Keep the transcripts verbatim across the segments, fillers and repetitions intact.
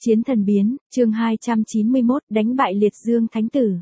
Chiến thần biến, chương hai trăm chín mươi mốt, đánh bại Liệt Dương Thánh Tử.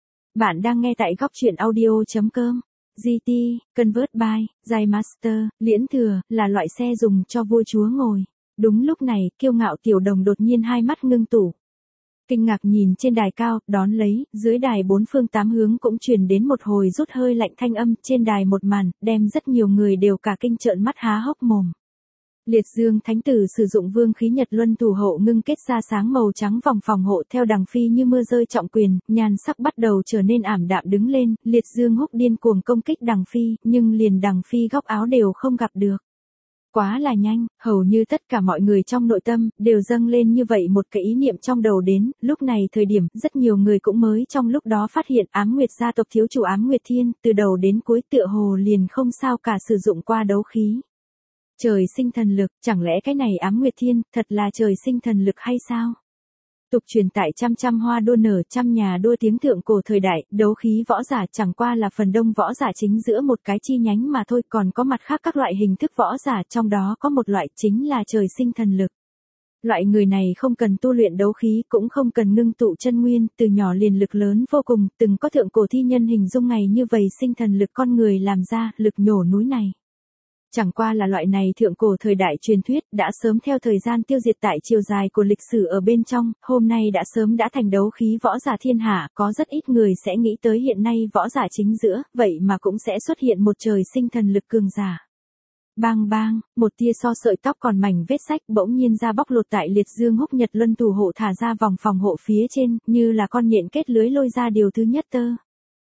Bạn đang nghe tại góc truyện audio.com. giê tê, Convert by, Dài Master, Liễn Thừa, là loại xe dùng cho vua chúa ngồi. Đúng lúc này, kiêu ngạo tiểu đồng đột nhiên hai mắt ngưng tụ. Kinh ngạc nhìn trên đài cao, đón lấy, dưới đài bốn phương tám hướng cũng truyền đến một hồi rút hơi lạnh thanh âm, trên đài một màn, đem rất nhiều người đều cả kinh trợn mắt há hốc mồm. Liệt Dương Thánh Tử sử dụng vương khí Nhật Luân thủ hộ ngưng kết ra sáng màu trắng vòng phòng hộ theo đằng phi như mưa rơi trọng quyền, nhan sắc bắt đầu trở nên ảm đạm đứng lên, Liệt Dương húc điên cuồng công kích đằng phi, nhưng liền đằng phi góc áo đều không gặp được. Quá là nhanh, hầu như tất cả mọi người trong nội tâm, đều dâng lên như vậy một cái ý niệm trong đầu đến, lúc này thời điểm, rất nhiều người cũng mới trong lúc đó phát hiện Ám Nguyệt gia tộc thiếu chủ Ám Nguyệt Thiên, từ đầu đến cuối tựa hồ liền không sao cả sử dụng qua đấu khí. Trời sinh thần lực, chẳng lẽ cái này Ám Nguyệt Thiên, thật là trời sinh thần lực hay sao? Tục truyền tại trăm trăm hoa đua nở, trăm nhà đua tiếng thượng cổ thời đại, đấu khí võ giả chẳng qua là phần đông võ giả chính giữa một cái chi nhánh mà thôi, còn có mặt khác các loại hình thức võ giả, trong đó có một loại chính là trời sinh thần lực. Loại người này không cần tu luyện đấu khí, cũng không cần ngưng tụ chân nguyên, từ nhỏ liền lực lớn vô cùng, từng có thượng cổ thi nhân hình dung ngày như vậy sinh thần lực con người làm ra, lực nhổ núi này. Chẳng qua là loại này thượng cổ thời đại truyền thuyết đã sớm theo thời gian tiêu diệt tại chiều dài của lịch sử ở bên trong, hôm nay đã sớm đã thành đấu khí võ giả thiên hạ, có rất ít người sẽ nghĩ tới hiện nay võ giả chính giữa, vậy mà cũng sẽ xuất hiện một trời sinh thần lực cường giả. Bang bang, một tia so sợi tóc còn mảnh vết sách bỗng nhiên ra bóc lột tại Liệt Dương húc Nhật Luân thủ hộ thả ra vòng phòng hộ phía trên, như là con nhện kết lưới lôi ra điều thứ nhất tơ.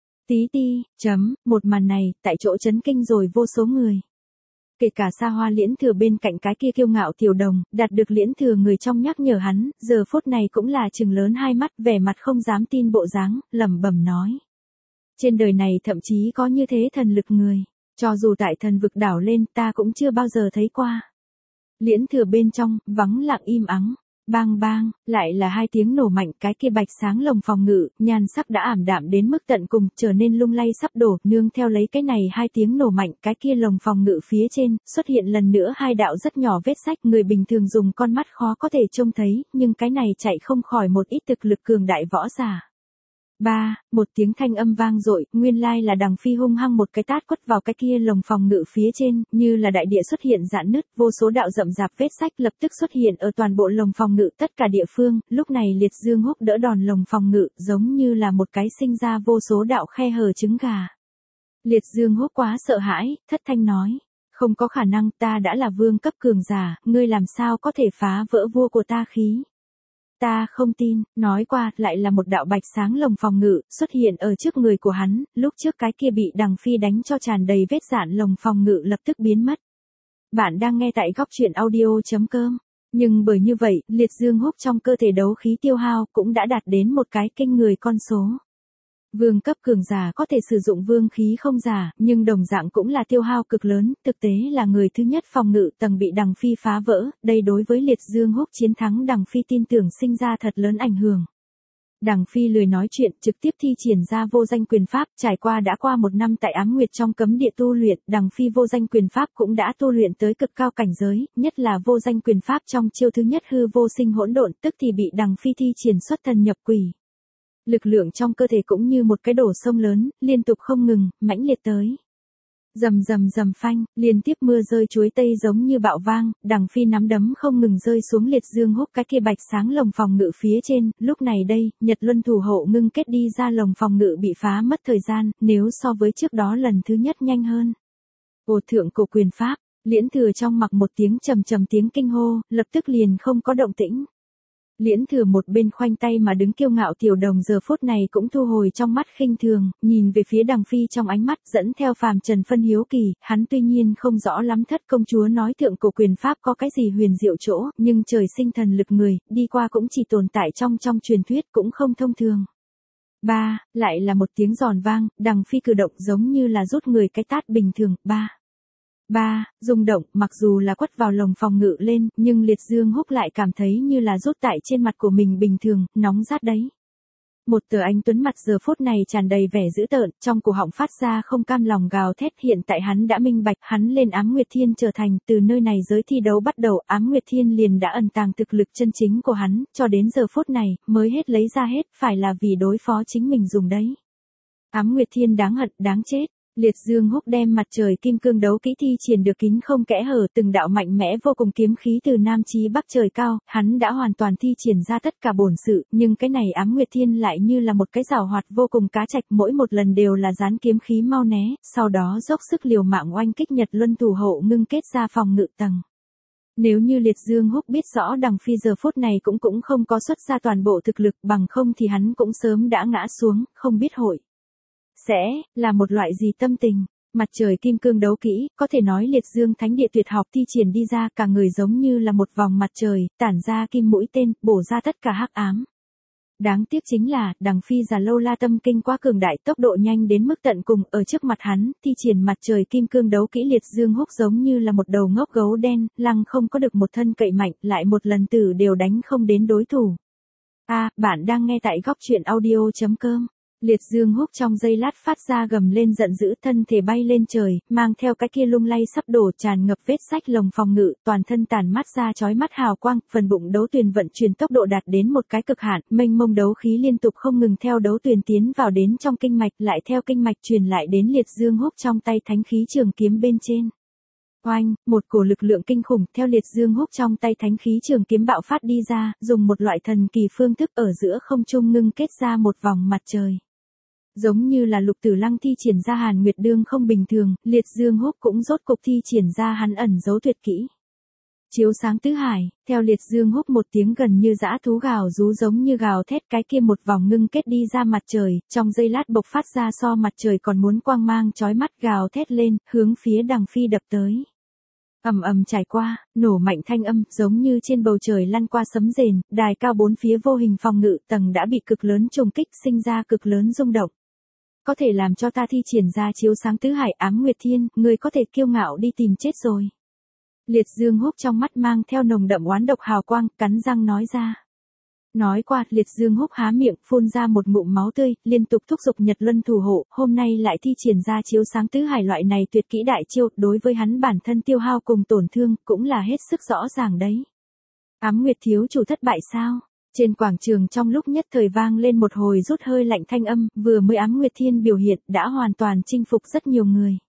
Tí ti, chấm, một màn này, tại chỗ chấn kinh rồi vô số người. Kể cả Xa Hoa Liễn Thừa bên cạnh cái kia kiêu ngạo tiểu đồng, đạt được Liễn Thừa người trong nhắc nhở hắn, giờ phút này cũng là trừng lớn hai mắt, vẻ mặt không dám tin bộ dáng, lẩm bẩm nói. Trên đời này thậm chí có như thế thần lực người, cho dù tại thần vực đảo lên ta cũng chưa bao giờ thấy qua. Liễn Thừa bên trong, vắng lặng im ắng. Bang bang, lại là hai tiếng nổ mạnh, cái kia bạch sáng lồng phòng ngự, nhan sắc đã ảm đạm đến mức tận cùng, trở nên lung lay sắp đổ, nương theo lấy cái này hai tiếng nổ mạnh, cái kia lồng phòng ngự phía trên, xuất hiện lần nữa hai đạo rất nhỏ vết rách, người bình thường dùng con mắt khó có thể trông thấy, nhưng cái này chạy không khỏi một ít thực lực cường đại võ giả. Ba, một tiếng thanh âm vang dội, nguyên lai là đằng phi hung hăng một cái tát quất vào cái kia lồng phòng ngự phía trên, như là đại địa xuất hiện rạn nứt, vô số đạo rậm rạp vết sách lập tức xuất hiện ở toàn bộ lồng phòng ngự tất cả địa phương, lúc này Liệt Dương húc đỡ đòn lồng phòng ngự, giống như là một cái sinh ra vô số đạo khe hở trứng gà. Liệt Dương húc quá sợ hãi, thất thanh nói, không có khả năng, ta đã là vương cấp cường giả, ngươi làm sao có thể phá vỡ vua của ta khí. Ta không tin, nói qua, lại là một đạo bạch sáng lồng phòng ngự, xuất hiện ở trước người của hắn, lúc trước cái kia bị đằng phi đánh cho tràn đầy vết rạn lồng phòng ngự lập tức biến mất. Bạn đang nghe tại góc truyện audio.com, nhưng bởi như vậy, Liệt Dương húc trong cơ thể đấu khí tiêu hao cũng đã đạt đến một cái kinh người con số. Vương cấp cường giả có thể sử dụng vương khí không giả, nhưng đồng dạng cũng là tiêu hao cực lớn, thực tế là người thứ nhất phòng ngự tầng bị đằng phi phá vỡ, đây đối với Liệt Dương húc chiến thắng đằng phi tin tưởng sinh ra thật lớn ảnh hưởng. Đằng phi lười nói chuyện, trực tiếp thi triển ra vô danh quyền pháp, trải qua đã qua một năm tại Ám Nguyệt trong cấm địa tu luyện, đằng phi vô danh quyền pháp cũng đã tu luyện tới cực cao cảnh giới, nhất là vô danh quyền pháp trong chiêu thứ nhất hư vô sinh hỗn độn, tức thì bị đằng phi thi triển xuất thần nhập quỷ. Lực lượng trong cơ thể cũng như một cái đổ sông lớn, liên tục không ngừng, mãnh liệt tới. Rầm rầm rầm phanh, liên tiếp mưa rơi chuối tây giống như bạo vang, đằng phi nắm đấm không ngừng rơi xuống Liệt Dương húc cái kia bạch sáng lồng phòng ngự phía trên, lúc này đây, Nhật Luân thủ hộ ngưng kết đi ra lồng phòng ngự bị phá mất thời gian, nếu so với trước đó lần thứ nhất nhanh hơn. Ồ thượng cổ quyền pháp, Liễn Thừa trong mặc một tiếng trầm trầm tiếng kinh hô, lập tức liền không có động tĩnh. Liễn Thừa một bên khoanh tay mà đứng kiêu ngạo tiểu đồng giờ phút này cũng thu hồi trong mắt khinh thường, nhìn về phía đằng phi trong ánh mắt dẫn theo phàm trần phân hiếu kỳ, hắn tuy nhiên không rõ lắm thất công chúa nói thượng cổ quyền pháp có cái gì huyền diệu chỗ, nhưng trời sinh thần lực người, đi qua cũng chỉ tồn tại trong trong truyền thuyết cũng không thông thường. Ba, lại là một tiếng giòn vang, đằng phi cử động giống như là rút người cái tát bình thường, ba. Ba, rung động, mặc dù là quất vào lồng phòng ngự lên, nhưng Liệt Dương húc lại cảm thấy như là rút tại trên mặt của mình bình thường, nóng rát đấy. Một tờ anh tuấn mặt giờ phút này tràn đầy vẻ dữ tợn, trong cổ họng phát ra không cam lòng gào thét. Hiện tại hắn đã minh bạch, hắn lên Ám Nguyệt Thiên trở thành, từ nơi này giới thi đấu bắt đầu, Ám Nguyệt Thiên liền đã ẩn tàng thực lực chân chính của hắn, cho đến giờ phút này, mới hết lấy ra hết, phải là vì đối phó chính mình dùng đấy. Ám Nguyệt Thiên đáng hận, đáng chết. Liệt Dương Húc đem mặt trời kim cương đấu kỹ thi triển được kín không kẽ hở, từng đạo mạnh mẽ vô cùng kiếm khí từ nam chí bắc trời cao, hắn đã hoàn toàn thi triển ra tất cả bổn sự, nhưng cái này Ám Nguyệt Thiên lại như là một cái giảo hoạt vô cùng cá trạch, mỗi một lần đều là dán kiếm khí mau né, sau đó dốc sức liều mạng oanh kích Nhật Luân thủ hộ ngưng kết ra phòng ngự tầng. Nếu như Liệt Dương Húc biết rõ Đằng Phi giờ phút này cũng cũng không có xuất ra toàn bộ thực lực, bằng không thì hắn cũng sớm đã ngã xuống, không biết hội sẽ là một loại gì tâm tình. Mặt trời kim cương đấu kỹ, có thể nói Liệt Dương Thánh Địa tuyệt học thi triển đi ra, cả người giống như là một vòng mặt trời, tản ra kim mũi tên, bổ ra tất cả hắc ám. Đáng tiếc chính là, Đằng Phi Già Lâu La tâm kinh quá cường đại, tốc độ nhanh đến mức tận cùng, ở trước mặt hắn, thi triển mặt trời kim cương đấu kỹ Liệt Dương Húc giống như là một đầu ngốc gấu đen, lăng không có được một thân cậy mạnh, lại một lần tử đều đánh không đến đối thủ. A, à, bạn đang nghe tại góc truyện audio chấm com. Liệt Dương Húc trong giây lát phát ra gầm lên giận dữ, thân thể bay lên trời, mang theo cái kia lung lay sắp đổ tràn ngập vết sách lồng phòng ngự, toàn thân tản mát ra chói mắt hào quang, phần bụng đấu tuyền vận chuyển tốc độ đạt đến một cái cực hạn, mênh mông đấu khí liên tục không ngừng theo đấu tuyền tiến vào đến trong kinh mạch, lại theo kinh mạch truyền lại đến Liệt Dương Húc trong tay thánh khí trường kiếm bên trên. Oanh, một cổ lực lượng kinh khủng theo Liệt Dương Húc trong tay thánh khí trường kiếm bạo phát đi ra, dùng một loại thần kỳ phương thức ở giữa không trung ngưng kết ra một vòng mặt trời. Giống như là Lục Tử Lăng thi triển ra Hàn Nguyệt Đương không bình thường, Liệt Dương Húc cũng rốt cục thi triển ra hắn ẩn giấu tuyệt kỹ. Chiếu sáng tứ hải, theo Liệt Dương Húc một tiếng gần như dã thú gào rú giống như gào thét, cái kia một vòng ngưng kết đi ra mặt trời, trong giây lát bộc phát ra so mặt trời còn muốn quang mang chói mắt, gào thét lên, hướng phía Đằng Phi đập tới. Ầm ầm trải qua, nổ mạnh thanh âm, giống như trên bầu trời lăn qua sấm rền, đài cao bốn phía vô hình phòng ngự tầng đã bị cực lớn trùng kích, sinh ra cực lớn rung động. Có thể làm cho ta thi triển ra chiếu sáng tứ hải Ám Nguyệt Thiên, người có thể kiêu ngạo đi tìm chết rồi. Liệt Dương Húc trong mắt mang theo nồng đậm oán độc hào quang, cắn răng nói ra. Nói qua, Liệt Dương Húc há miệng, phun ra một ngụm máu tươi, liên tục thúc giục Nhật Luân thủ hộ, hôm nay lại thi triển ra chiếu sáng tứ hải loại này tuyệt kỹ đại chiêu, đối với hắn bản thân tiêu hao cùng tổn thương, cũng là hết sức rõ ràng đấy. Ám Nguyệt thiếu chủ thất bại sao? Trên quảng trường trong lúc nhất thời vang lên một hồi rút hơi lạnh thanh âm, vừa mới Ám Nguyệt Thiên biểu hiện đã hoàn toàn chinh phục rất nhiều người.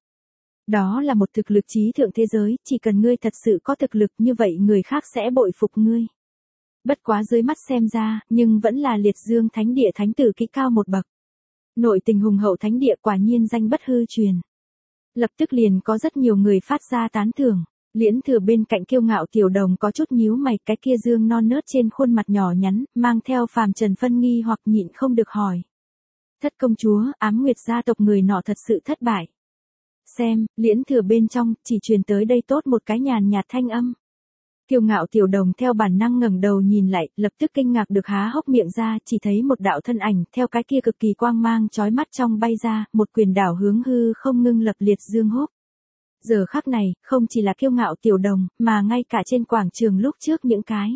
Đó là một thực lực trí thượng thế giới, chỉ cần ngươi thật sự có thực lực như vậy người khác sẽ bội phục ngươi. Bất quá dưới mắt xem ra, nhưng vẫn là Liệt Dương Thánh Địa thánh tử kỹ cao một bậc. Nội tình hùng hậu thánh địa quả nhiên danh bất hư truyền. Lập tức liền có rất nhiều người phát ra tán thưởng. Liễn Thừa bên cạnh kiêu ngạo tiểu đồng có chút nhíu mày, cái kia dương non nớt trên khuôn mặt nhỏ nhắn, mang theo phàm trần phân nghi hoặc nhịn không được hỏi. Thất công chúa, Ám Nguyệt gia tộc người nọ thật sự thất bại. Xem, Liễn Thừa bên trong, chỉ truyền tới đây tốt một cái nhàn nhạt thanh âm. Kiêu ngạo tiểu đồng theo bản năng ngẩng đầu nhìn lại, lập tức kinh ngạc được há hốc miệng ra, chỉ thấy một đạo thân ảnh, theo cái kia cực kỳ quang mang chói mắt trong bay ra, một quyền đảo hướng hư không ngưng lập Liệt Dương Húc. Giờ khắc này, không chỉ là kiêu ngạo tiểu đồng, mà ngay cả trên quảng trường lúc trước những cái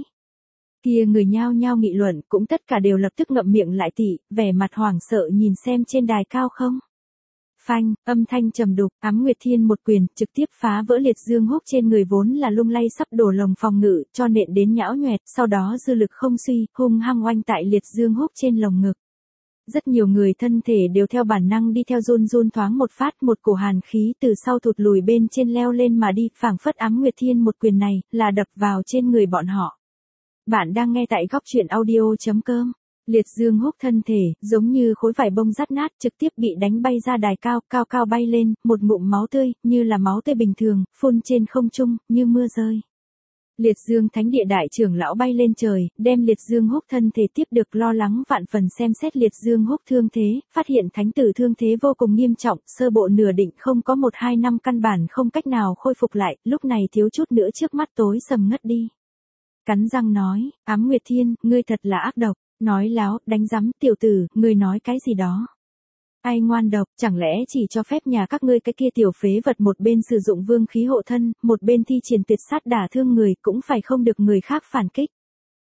kia người nhao nhao nghị luận, cũng tất cả đều lập tức ngậm miệng lại tỉ, vẻ mặt hoảng sợ nhìn xem trên đài cao không. Phanh, âm thanh trầm đục, Ám Nguyệt Thiên một quyền, trực tiếp phá vỡ Liệt Dương Húc trên người vốn là lung lay sắp đổ lồng phòng ngự, cho nện đến nhão nhoẹt, sau đó dư lực không suy, hung hăng oanh tại Liệt Dương Húc trên lồng ngực. Rất nhiều người thân thể đều theo bản năng đi theo run run thoáng một phát, một cổ hàn khí từ sau thụt lùi bên trên leo lên mà đi, phảng phất Ám Nguyệt Thiên một quyền này, là đập vào trên người bọn họ. Bạn đang nghe tại góc truyện audio chấm com. Liệt Dương Húc thân thể, giống như khối vải bông rát nát, trực tiếp bị đánh bay ra đài cao, cao cao bay lên, một ngụm máu tươi, như là máu tươi bình thường, phun trên không trung, như mưa rơi. Liệt Dương Thánh Địa đại trưởng lão bay lên trời, đem Liệt Dương Húc thân thể tiếp được, lo lắng vạn phần xem xét Liệt Dương Húc thương thế, phát hiện thánh tử thương thế vô cùng nghiêm trọng, sơ bộ nửa định không có một hai năm căn bản không cách nào khôi phục lại, lúc này thiếu chút nữa trước mắt tối sầm ngất đi. Cắn răng nói, Ám Nguyệt Thiên, ngươi thật là ác độc. Nói láo, đánh rắm, tiểu tử, ngươi nói cái gì đó? Ai ngoan độc, chẳng lẽ chỉ cho phép nhà các ngươi cái kia tiểu phế vật một bên sử dụng vương khí hộ thân, một bên thi triển tuyệt sát đả thương người, cũng phải không được người khác phản kích.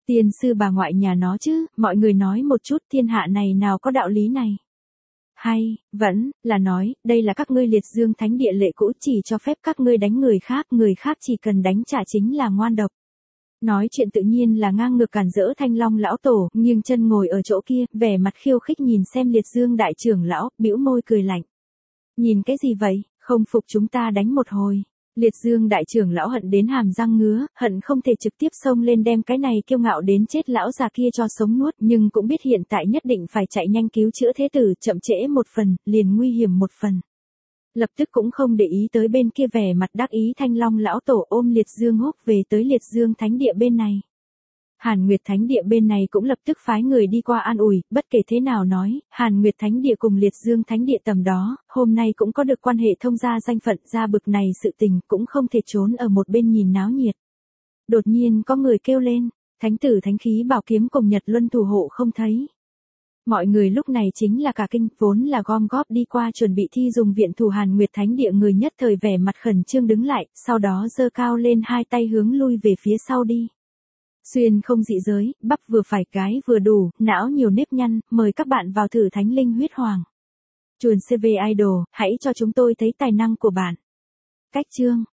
Tiên sư bà ngoại nhà nó chứ, mọi người nói một chút, thiên hạ này nào có đạo lý này. Hay, vẫn, là nói, đây là các ngươi liệt dương thánh địa lệ cũ, chỉ cho phép các ngươi đánh người khác, người khác chỉ cần đánh trả chính là ngoan độc. Nói chuyện tự nhiên là ngang ngược cản rỡ Thanh Long lão tổ, nghiêng chân ngồi ở chỗ kia, vẻ mặt khiêu khích nhìn xem liệt dương đại trưởng lão, bĩu môi cười lạnh. Nhìn cái gì vậy, không phục chúng ta đánh một hồi. Liệt dương đại trưởng lão hận đến hàm răng ngứa, hận không thể trực tiếp xông lên đem cái này kiêu ngạo đến chết lão già kia cho sống nuốt, nhưng cũng biết hiện tại nhất định phải chạy nhanh cứu chữa thế tử, chậm trễ một phần, liền nguy hiểm một phần. Lập tức cũng không để ý tới bên kia vẻ mặt đắc ý Thanh Long lão tổ ôm liệt dương húc về tới liệt dương thánh địa bên này. Hàn Nguyệt Thánh Địa bên này cũng lập tức phái người đi qua an ủi, bất kể thế nào nói, Hàn Nguyệt Thánh Địa cùng Liệt Dương Thánh Địa tầm đó, hôm nay cũng có được quan hệ thông gia danh phận ra bực này sự tình cũng không thể trốn ở một bên nhìn náo nhiệt. Đột nhiên có người kêu lên, Thánh tử Thánh khí bảo kiếm cùng Nhật Luân thủ hộ không thấy. Mọi người lúc này chính là cả kinh, vốn là gom góp đi qua chuẩn bị thi dùng viện thủ Hàn Nguyệt Thánh Địa người nhất thời vẻ mặt khẩn trương đứng lại, sau đó giơ cao lên hai tay hướng lui về phía sau đi. Xuyên không dị giới, bắp vừa phải cái vừa đủ, não nhiều nếp nhăn, mời các bạn vào thử Thánh Linh Huyết Hoàng. Chuồn xê vê Idol, hãy cho chúng tôi thấy tài năng của bạn. Cách chương